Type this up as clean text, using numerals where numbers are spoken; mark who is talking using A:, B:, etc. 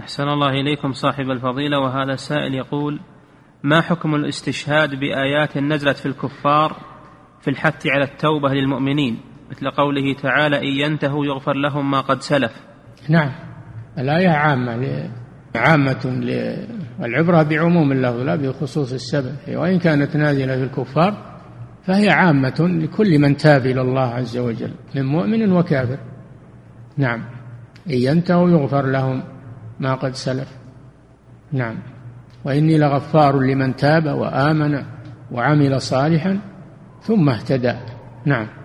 A: أحسن الله إليكم صاحب الفضيلة. وهذا سائل يقول: ما حكم الاستشهاد بآيات نزلت في الكفار في الحث على التوبة للمؤمنين، مثل قوله تعالى: إن ينتهوا يغفر لهم ما قد سلف؟
B: نعم، الآية عامة والعبرة بعموم اللفظ لا بخصوص السبب، وإن كانت نازلة في الكفار فهي عامة لكل من تاب إلى الله عز وجل من مؤمن وكافر. نعم، إن ينتهوا يغفر لهم ما قد سلف. نعم، وإني لغفار لمن تاب وآمن وعمل صالحا ثم اهتدى. نعم.